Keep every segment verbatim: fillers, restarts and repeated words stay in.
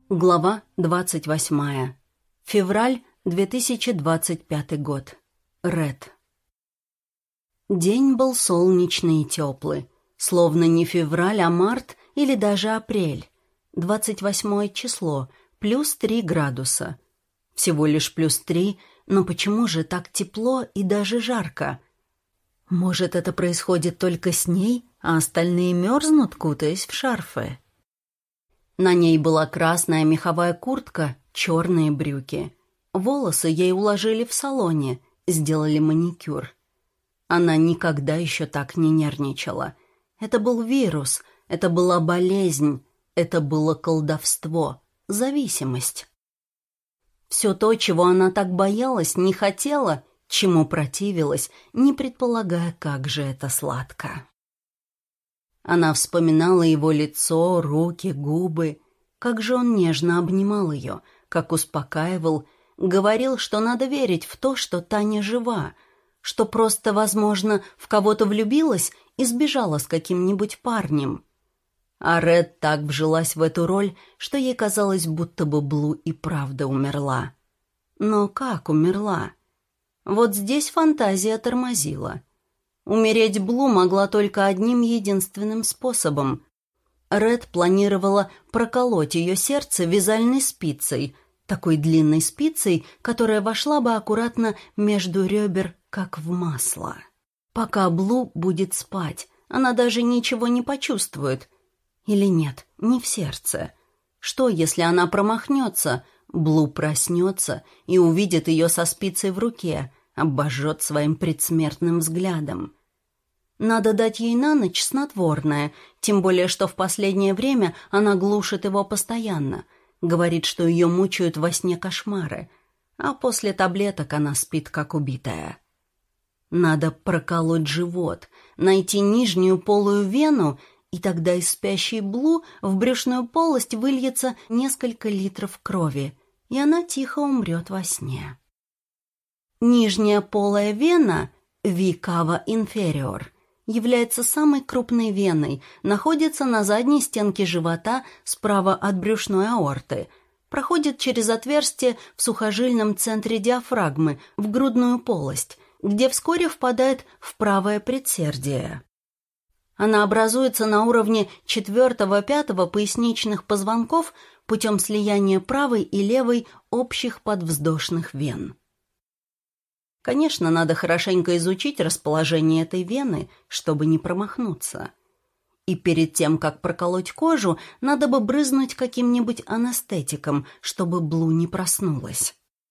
Глава двадцать восьмая. Февраль две тысячи двадцать пятый год. Ред. День был солнечный и теплый, словно не февраль, а март или даже апрель. Двадцать восьмое число, плюс три градуса. Всего лишь плюс три, но почему же так тепло и даже жарко? Может, это происходит только с ней, а остальные мерзнут, кутаясь в шарфы? На ней была красная меховая куртка, черные брюки. Волосы ей уложили в салоне, сделали маникюр. Она никогда еще так не нервничала. Это был вирус, это была болезнь, это было колдовство, зависимость. Все то, чего она так боялась, не хотела, чему противилась, не предполагая, как же это сладко. Она вспоминала его лицо, руки, губы. Как же он нежно обнимал ее, как успокаивал, говорил, что надо верить в то, что Таня жива, что просто, возможно, в кого-то влюбилась и сбежала с каким-нибудь парнем. А Ред так вжилась в эту роль, что ей казалось, будто бы Блу и правда умерла. Но как умерла? Вот здесь фантазия тормозила. Умереть Блу могла только одним единственным способом. Ред планировала проколоть ее сердце вязальной спицей, такой длинной спицей, которая вошла бы аккуратно между ребер, как в масло. Пока Блу будет спать, она даже ничего не почувствует. Или нет, не в сердце. Что, если она промахнется? Блу проснется и увидит ее со спицей в руке, обожжет своим предсмертным взглядом. Надо дать ей на ночь снотворное, тем более, что в последнее время она глушит его постоянно, говорит, что ее мучают во сне кошмары, а после таблеток она спит, как убитая. Надо проколоть живот, найти нижнюю полую вену, и тогда из спящей Блу в брюшную полость выльется несколько литров крови, и она тихо умрет во сне. Нижняя полая вена, V-cava inferior, является самой крупной веной, находится на задней стенке живота справа от брюшной аорты, проходит через отверстие в сухожильном центре диафрагмы в грудную полость, где вскоре впадает в правое предсердие. Она образуется на уровне четвертого-пятого поясничных позвонков путем слияния правой и левой общих подвздошных вен. Конечно, надо хорошенько изучить расположение этой вены, чтобы не промахнуться. И перед тем, как проколоть кожу, надо бы брызнуть каким-нибудь анестетиком, чтобы Блу не проснулась.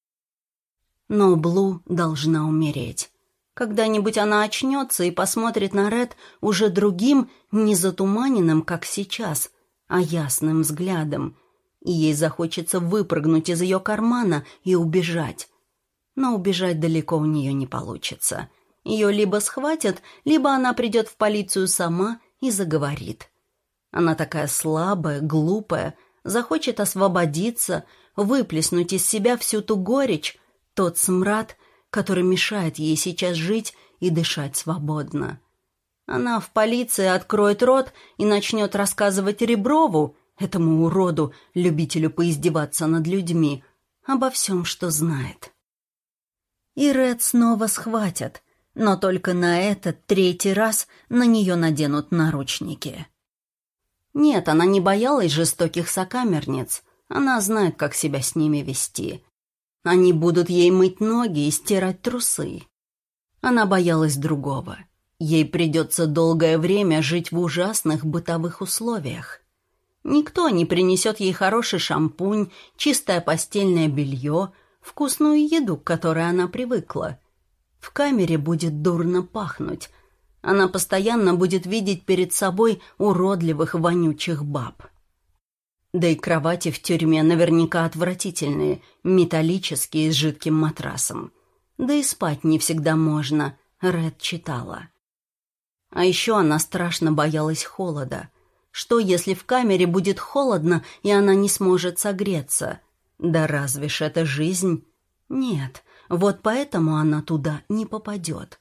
Но Блу должна умереть. Когда-нибудь она очнется и посмотрит на Ред уже другим, не затуманенным, как сейчас, а ясным взглядом, и ей захочется выпрыгнуть из ее кармана и убежать. Но убежать далеко у нее не получится. Ее либо схватят, либо она придет в полицию сама и заговорит. Она такая слабая, глупая, захочет освободиться, выплеснуть из себя всю ту горечь, тот смрад, который мешает ей сейчас жить и дышать свободно. Она в полиции откроет рот и начнет рассказывать Реброву, этому уроду, любителю поиздеваться над людьми, обо всем, что знает. И Ред снова схватят, но только на этот третий раз на нее наденут наручники. Нет, она не боялась жестоких сокамерниц, она знает, как себя с ними вести. Они будут ей мыть ноги и стирать трусы. Она боялась другого. Ей придется долгое время жить в ужасных бытовых условиях. Никто не принесет ей хороший шампунь, чистое постельное белье, вкусную еду, к которой она привыкла. В камере будет дурно пахнуть. Она постоянно будет видеть перед собой уродливых, вонючих баб. Да и кровати в тюрьме наверняка отвратительные, металлические, с жидким матрасом. Да и спать не всегда можно, Ред читала. А еще она страшно боялась холода. Что, если в камере будет холодно, и она не сможет согреться? Да разве ж это жизнь? Нет, вот поэтому она туда не попадет.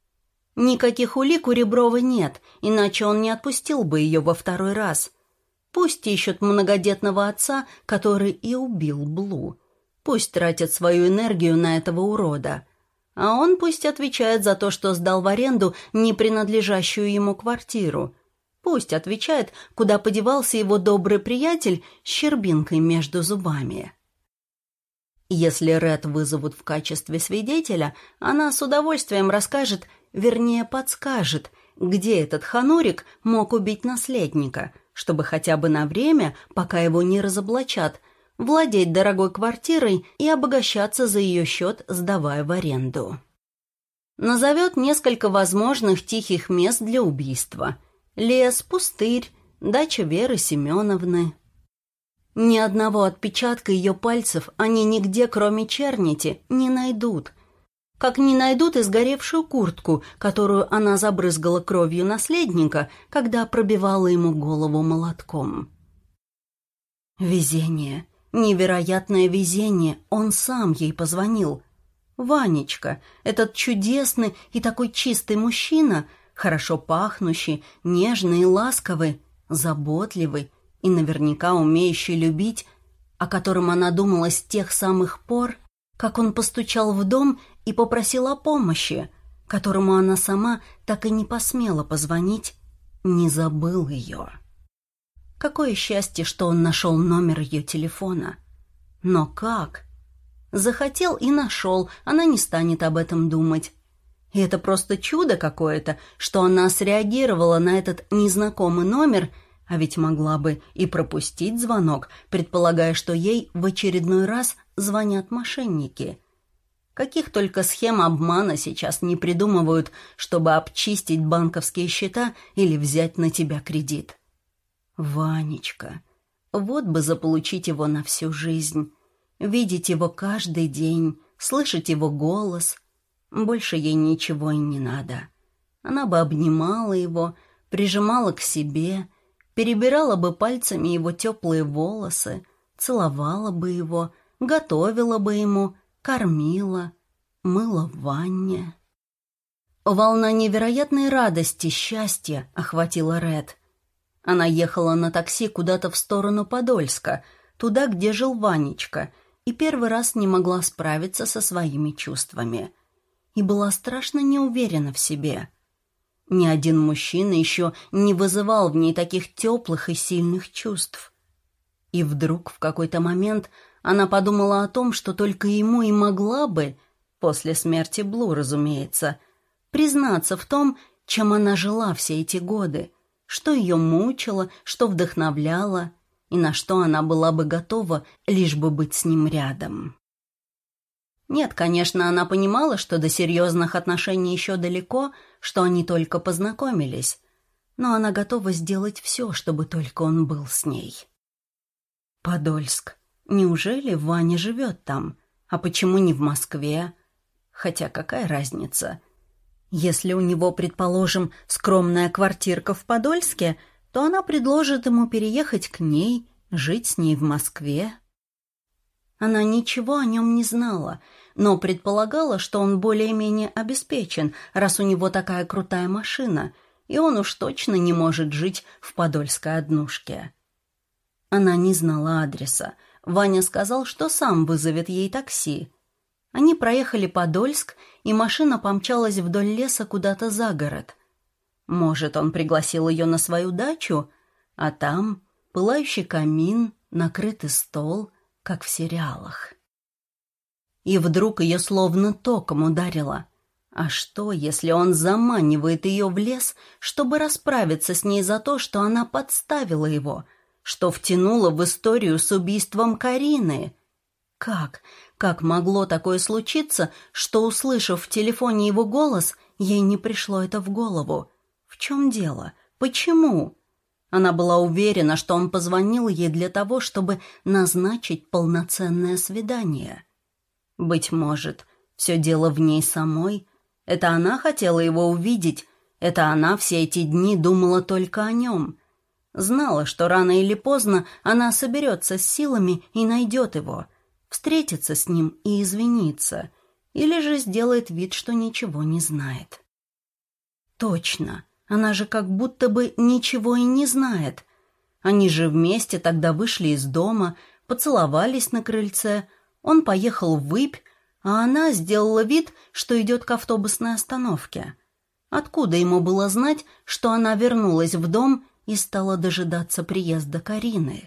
Никаких улик у Реброва нет, иначе он не отпустил бы ее во второй раз. Пусть ищут многодетного отца, который и убил Блу. Пусть тратят свою энергию на этого урода. А он пусть отвечает за то, что сдал в аренду не принадлежащую ему квартиру. Пусть отвечает, куда подевался его добрый приятель с щербинкой между зубами. Если Ред вызовут в качестве свидетеля, она с удовольствием расскажет, вернее подскажет, где этот ханурик мог убить наследника, чтобы хотя бы на время, пока его не разоблачат, владеть дорогой квартирой и обогащаться за ее счет, сдавая в аренду. Назовет несколько возможных тихих мест для убийства. Лес, пустырь, дача Веры Семеновны. Ни одного отпечатка ее пальцев они нигде, кроме чернити, не найдут. Как не найдут и сгоревшую куртку, которую она забрызгала кровью наследника, когда пробивала ему голову молотком. Везение. Невероятное везение. Он сам ей позвонил. Ванечка, этот чудесный и такой чистый мужчина, хорошо пахнущий, нежный и ласковый, заботливый и наверняка умеющий любить, о котором она думала с тех самых пор, как он постучал в дом и попросил о помощи, которому она сама так и не посмела позвонить, не забыл ее. Какое счастье, что он нашел номер ее телефона. Но как? Захотел и нашел, она не станет об этом думать. И это просто чудо какое-то, что она среагировала на этот незнакомый номер, а ведь могла бы и пропустить звонок, предполагая, что ей в очередной раз звонят мошенники. Каких только схем обмана сейчас не придумывают, чтобы обчистить банковские счета или взять на тебя кредит. Ванечка, вот бы заполучить его на всю жизнь, видеть его каждый день, слышать его голос. Больше ей ничего и не надо. Она бы обнимала его, прижимала к себе, перебирала бы пальцами его теплые волосы, целовала бы его, готовила бы ему, кормила, мыла в ванне. Волна невероятной радости, счастья охватила Ред. Она ехала на такси куда-то в сторону Подольска, туда, где жил Ванечка, и первый раз не могла справиться со своими чувствами. И была страшно неуверена в себе. Ни один мужчина еще не вызывал в ней таких теплых и сильных чувств. И вдруг в какой-то момент она подумала о том, что только ему и могла бы, после смерти Блу, разумеется, признаться в том, чем она жила все эти годы, что ее мучило, что вдохновляло, и на что она была бы готова, лишь бы быть с ним рядом. Нет, конечно, она понимала, что до серьезных отношений еще далеко, что они только познакомились, но она готова сделать все, чтобы только он был с ней. Подольск. Неужели Ваня живет там? А почему не в Москве? Хотя какая разница? Если у него, предположим, скромная квартирка в Подольске, то она предложит ему переехать к ней, жить с ней в Москве. Она ничего о нем не знала, но предполагала, что он более-менее обеспечен, раз у него такая крутая машина, и он уж точно не может жить в подольской однушке. Она не знала адреса. Ваня сказал, что сам вызовет ей такси. Они проехали Подольск, и машина помчалась вдоль леса куда-то за город. Может, он пригласил ее на свою дачу, а там пылающий камин, накрытый стол, как в сериалах. И вдруг ее словно током ударило. А что, если он заманивает ее в лес, чтобы расправиться с ней за то, что она подставила его, что втянула в историю с убийством Карины? Как? Как могло такое случиться, что, услышав в телефоне его голос, ей не пришло это в голову? В чем дело? Почему? Она была уверена, что он позвонил ей для того, чтобы назначить полноценное свидание. Быть может, все дело в ней самой. Это она хотела его увидеть, это она все эти дни думала только о нем. Знала, что рано или поздно она соберется с силами и найдет его, встретится с ним и извинится, или же сделает вид, что ничего не знает. Точно, она же как будто бы ничего и не знает. Они же вместе тогда вышли из дома, поцеловались на крыльце. Он поехал в Выпь, а она сделала вид, что идет к автобусной остановке. Откуда ему было знать, что она вернулась в дом и стала дожидаться приезда Карины?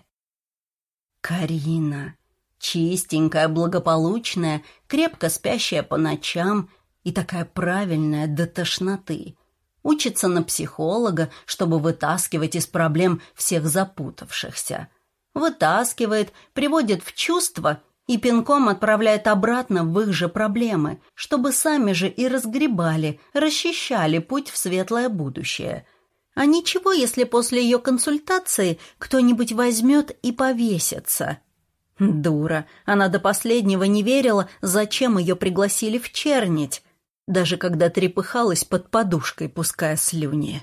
Карина. Чистенькая, благополучная, крепко спящая по ночам и такая правильная до тошноты. Учится на психолога, чтобы вытаскивать из проблем всех запутавшихся. Вытаскивает, приводит в чувство и пинком отправляет обратно в их же проблемы, чтобы сами же и разгребали, расчищали путь в светлое будущее. А ничего, если после ее консультации кто-нибудь возьмет и повесится. Дура, она до последнего не верила, зачем ее пригласили в чернить, даже когда трепыхалась под подушкой, пуская слюни.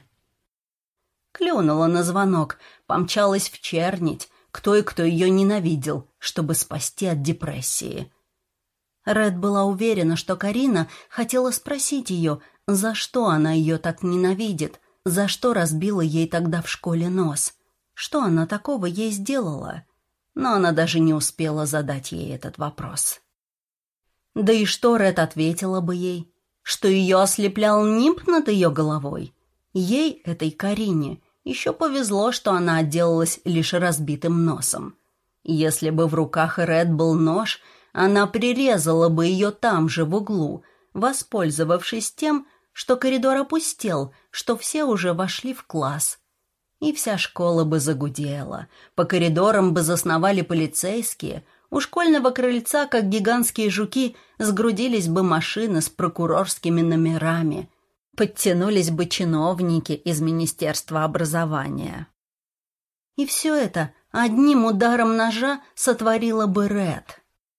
Клюнула на звонок, помчалась в чернить, кто и кто ее ненавидел, чтобы спасти от депрессии. Ред была уверена, что Карина хотела спросить ее, за что она ее так ненавидит, за что разбила ей тогда в школе нос, что она такого ей сделала. Но она даже не успела задать ей этот вопрос. Да и что Ред ответила бы ей? Что ее ослеплял нимб над ее головой? Ей, этой Карине, еще повезло, что она отделалась лишь разбитым носом. Если бы в руках Ред был нож, она прирезала бы ее там же, в углу, воспользовавшись тем, что коридор опустел, что все уже вошли в класс. И вся школа бы загудела, по коридорам бы засновали полицейские, у школьного крыльца, как гигантские жуки, сгрудились бы машины с прокурорскими номерами, подтянулись бы чиновники из Министерства образования. И все это одним ударом ножа сотворила бы Ред.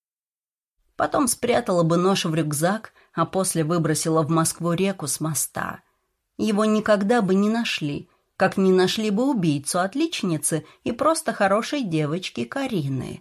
Потом спрятала бы нож в рюкзак, а после выбросила в Москву-реку с моста. Его никогда бы не нашли, как не нашли бы убийцу-отличницы и просто хорошей девочки Карины.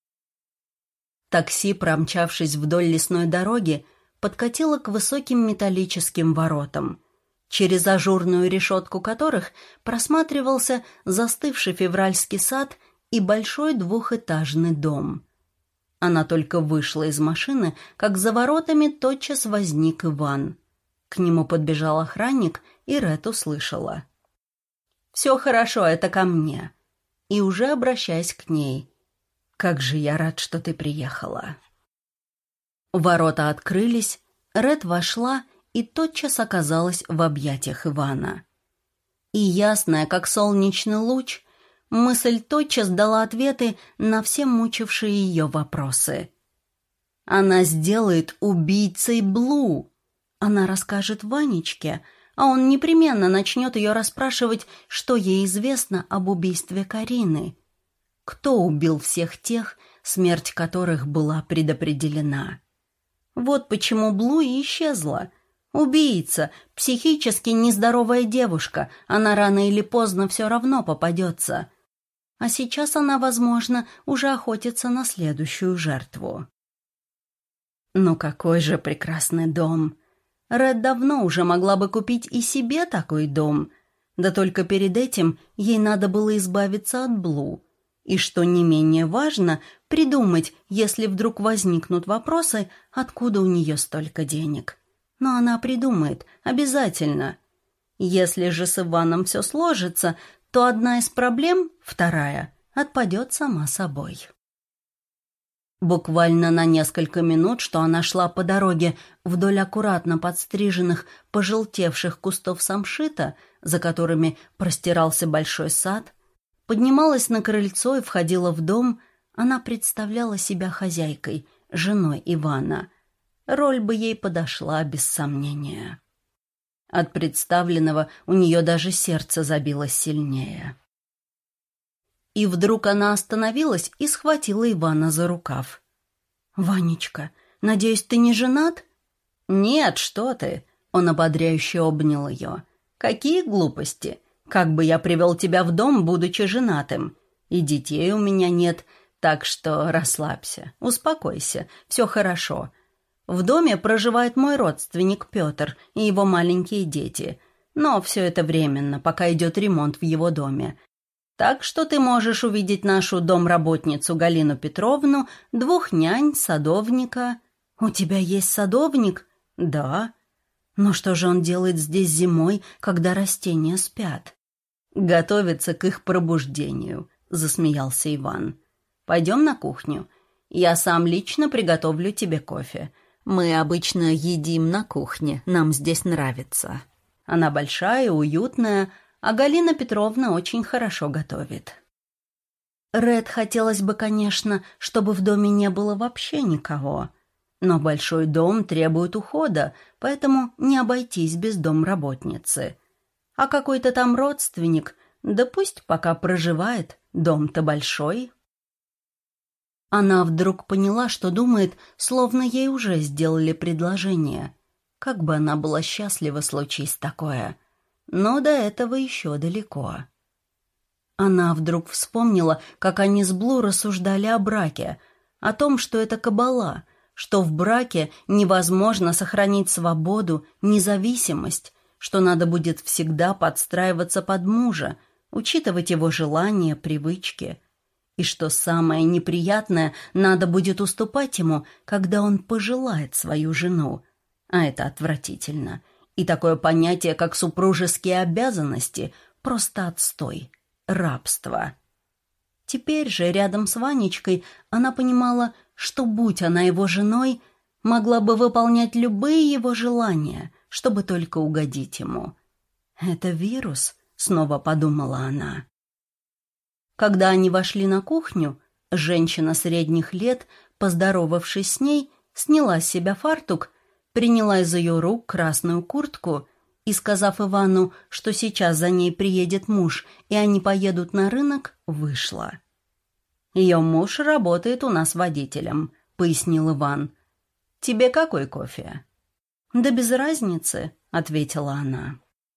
Такси, промчавшись вдоль лесной дороги, подкатило к высоким металлическим воротам, через ажурную решетку которых просматривался застывший февральский сад и большой двухэтажный дом. Она только вышла из машины, как за воротами тотчас возник Иван. К нему подбежал охранник, и Ред услышала: «Все хорошо, это ко мне». И уже обращаясь к ней: «Как же я рад, что ты приехала». Ворота открылись, Ред вошла и тотчас оказалась в объятиях Ивана. И ясная, как солнечный луч, мысль тотчас дала ответы на все мучившие ее вопросы. Она сделает убийцей Блу. Она расскажет Ванечке, а он непременно начнет ее расспрашивать, что ей известно об убийстве Карины. Кто убил всех тех, смерть которых была предопределена? Вот почему Блу и исчезла. Убийца, психически нездоровая девушка, она рано или поздно все равно попадется. А сейчас она, возможно, уже охотится на следующую жертву. Ну какой же прекрасный дом! Ред давно уже могла бы купить и себе такой дом, да только перед этим ей надо было избавиться от Блу. И, что не менее важно, придумать, если вдруг возникнут вопросы, откуда у нее столько денег. Но она придумает, обязательно. Если же с Иваном все сложится, то одна из проблем, вторая, отпадет сама собой. Буквально на несколько минут, что она шла по дороге вдоль аккуратно подстриженных, пожелтевших кустов самшита, за которыми простирался большой сад, поднималась на крыльцо и входила в дом, она представляла себя хозяйкой, женой Ивана. Роль бы ей подошла, без сомнения. От представленного у нее даже сердце забилось сильнее. И вдруг она остановилась и схватила Ивана за рукав. «Ванечка, надеюсь, ты не женат?» «Нет, что ты!» — он ободряюще обнял ее. «Какие глупости! Как бы я привел тебя в дом, будучи женатым? И детей у меня нет, так что расслабься, успокойся, все хорошо. В доме проживает мой родственник Петр и его маленькие дети, но все это временно, пока идет ремонт в его доме. Так что ты можешь увидеть нашу домработницу Галину Петровну, двух нянь, садовника. У тебя есть садовник? Да. Но что же он делает здесь зимой, когда растения спят? Готовится к их пробуждению, засмеялся Иван. Пойдем на кухню. Я сам лично приготовлю тебе кофе. Мы обычно едим на кухне, нам здесь нравится. Она большая, уютная, а Галина Петровна очень хорошо готовит. Ред хотелось бы, конечно, чтобы в доме не было вообще никого. Но большой дом требует ухода, поэтому не обойтись без домработницы. А какой-то там родственник, да пусть пока проживает, дом-то большой. Она вдруг поняла, что думает, словно ей уже сделали предложение. Как бы она была счастлива, случись такое. Но до этого еще далеко. Она вдруг вспомнила, как они с Блу рассуждали о браке, о том, что это кабала, что в браке невозможно сохранить свободу, независимость, что надо будет всегда подстраиваться под мужа, учитывать его желания, привычки, и что самое неприятное, надо будет уступать ему, когда он пожелает свою жену. А это отвратительно. И такое понятие, как супружеские обязанности, просто отстой, рабство. Теперь же рядом с Ванечкой она понимала, что, будь она его женой, могла бы выполнять любые его желания, чтобы только угодить ему. «Это вирус», — снова подумала она. Когда они вошли на кухню, женщина средних лет, поздоровавшись с ней, сняла с себя фартук, приняла из ее рук красную куртку и, сказав Ивану, что сейчас за ней приедет муж, и они поедут на рынок, вышла. «Ее муж работает у нас водителем», — пояснил Иван. «Тебе какой кофе?» «Да без разницы», — ответила она.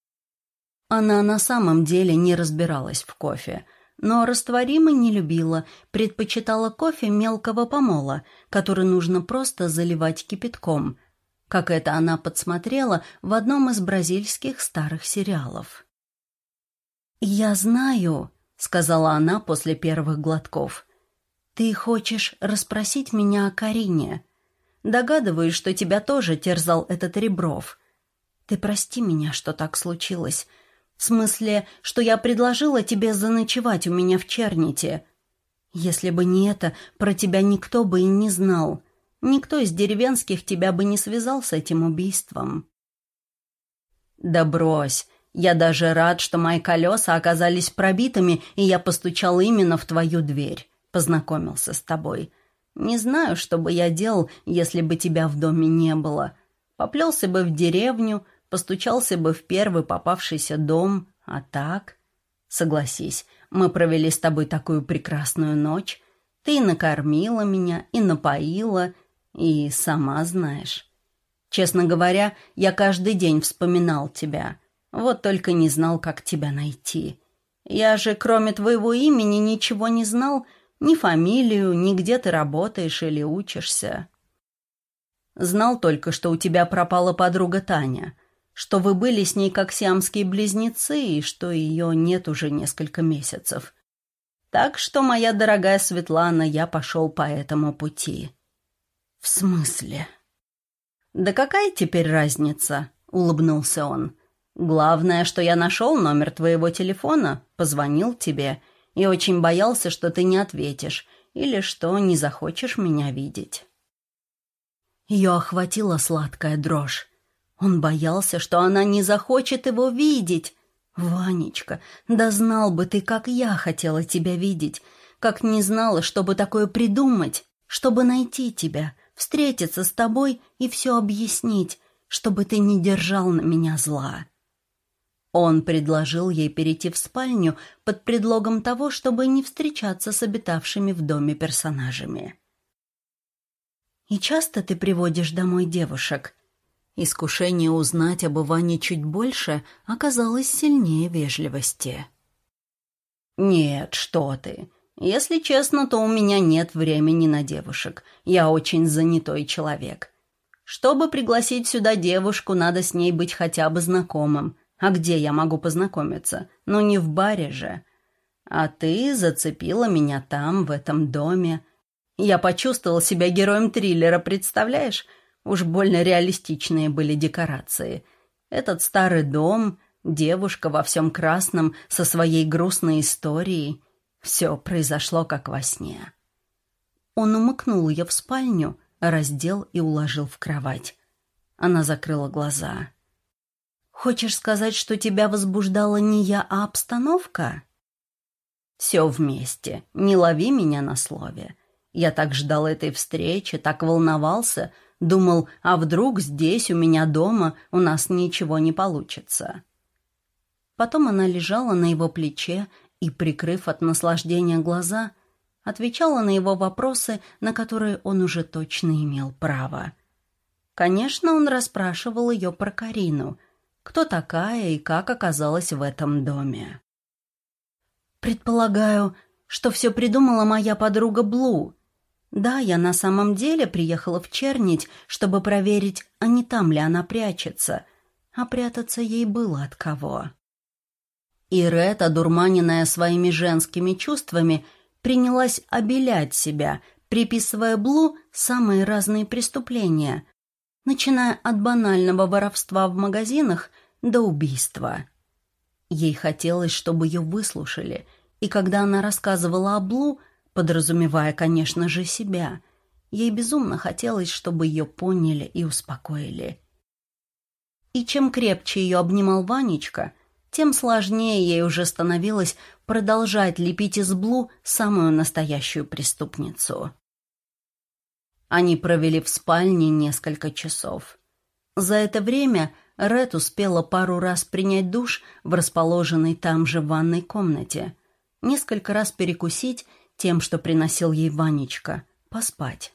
Она на самом деле не разбиралась в кофе, но растворимый не любила, предпочитала кофе мелкого помола, который нужно просто заливать кипятком, как это она подсмотрела в одном из бразильских старых сериалов. «Я знаю», — сказала она после первых глотков, — «ты хочешь расспросить меня о Карине. Догадываюсь, что тебя тоже терзал этот Ребров. Ты прости меня, что так случилось. В смысле, что я предложила тебе заночевать у меня в Черните. Если бы не это, про тебя никто бы и не знал. Никто из деревенских тебя бы не связал с этим убийством». «Да брось. Я даже рад, что мои колеса оказались пробитыми, и я постучал именно в твою дверь. Познакомился с тобой. Не знаю, что бы я делал, если бы тебя в доме не было. Поплелся бы в деревню, постучался бы в первый попавшийся дом, а так... Согласись, мы провели с тобой такую прекрасную ночь. Ты и накормила меня, и напоила, и сама знаешь. Честно говоря, я каждый день вспоминал тебя, вот только не знал, как тебя найти. Я же, кроме твоего имени, ничего не знал, ни фамилию, ни где ты работаешь или учишься. Знал только, что у тебя пропала подруга Таня, что вы были с ней как сиамские близнецы и что ее нет уже несколько месяцев. Так что, моя дорогая Светлана, я пошел по этому пути». «В смысле?» «Да какая теперь разница?» — улыбнулся он. «Главное, что я нашел номер твоего телефона, позвонил тебе и очень боялся, что ты не ответишь или что не захочешь меня видеть». Ее охватила сладкая дрожь. Он боялся, что она не захочет его видеть. «Ванечка, да знал бы ты, как я хотела тебя видеть, как не знала, чтобы такое придумать, чтобы найти тебя, встретиться с тобой и все объяснить, чтобы ты не держал на меня зла». Он предложил ей перейти в спальню под предлогом того, чтобы не встречаться с обитавшими в доме персонажами. «И часто ты приводишь домой девушек?» Искушение узнать об Иване чуть больше оказалось сильнее вежливости. «Нет, что ты. Если честно, то у меня нет времени на девушек. Я очень занятой человек. Чтобы пригласить сюда девушку, надо с ней быть хотя бы знакомым. А где я могу познакомиться? Ну, не в баре же. А ты зацепила меня там, в этом доме. Я почувствовал себя героем триллера, представляешь? Уж больно реалистичные были декорации. Этот старый дом, девушка во всем красном со своей грустной историей. Все произошло как во сне. Он умыкнул ее в спальню, раздел и уложил в кровать. Она закрыла глаза. «Хочешь сказать, что тебя возбуждала не я, а обстановка?» «Все вместе. Не лови меня на слове. Я так ждал этой встречи, так волновался, думал, а вдруг здесь, у меня дома, у нас ничего не получится». Потом она лежала на его плече и, прикрыв от наслаждения глаза, отвечала на его вопросы, на которые он уже точно имел право. Конечно, он расспрашивал ее про Карину, кто такая и как оказалась в этом доме. «Предполагаю, что все придумала моя подруга Блу. Да, я на самом деле приехала в Чернить, чтобы проверить, а не там ли она прячется, а прятаться ей было от кого». И Рет, одурманенная своими женскими чувствами, принялась обелять себя, приписывая Блу самые разные преступления, начиная от банального воровства в магазинах до убийства. Ей хотелось, чтобы ее выслушали, и когда она рассказывала о Блу, подразумевая, конечно же, себя, ей безумно хотелось, чтобы ее поняли и успокоили. И чем крепче ее обнимал Ванечка, тем сложнее ей уже становилось продолжать лепить из Блу самую настоящую преступницу. Они провели в спальне несколько часов. За это время Рет успела пару раз принять душ в расположенной там же ванной комнате, несколько раз перекусить тем, что приносил ей Ванечка, поспать.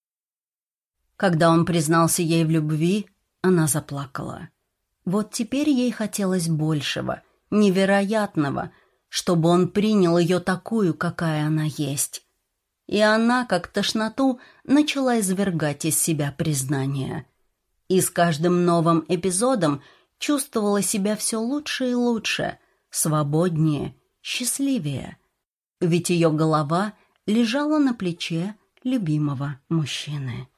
Когда он признался ей в любви, она заплакала. Вот теперь ей хотелось большего, невероятного, чтобы он принял ее такую, какая она есть. И она, как тошноту, начала извергать из себя признание. И с каждым новым эпизодом чувствовала себя все лучше и лучше, свободнее, счастливее. Ведь ее голова лежала на плече любимого мужчины.